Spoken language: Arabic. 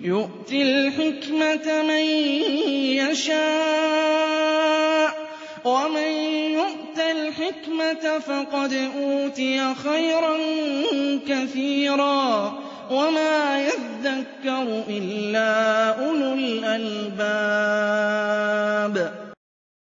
يُؤْتِ الْحِكْمَةَ مَن يَشَاءُ ۚ وَمَن يُؤْتَ الْحِكْمَةَ فَقَدْ أُوتِيَ خَيْرًا كَثِيرًا ۗ وَمَا يَذَّكَّرُ إِلَّا أُولُو الْأَلْبَابِ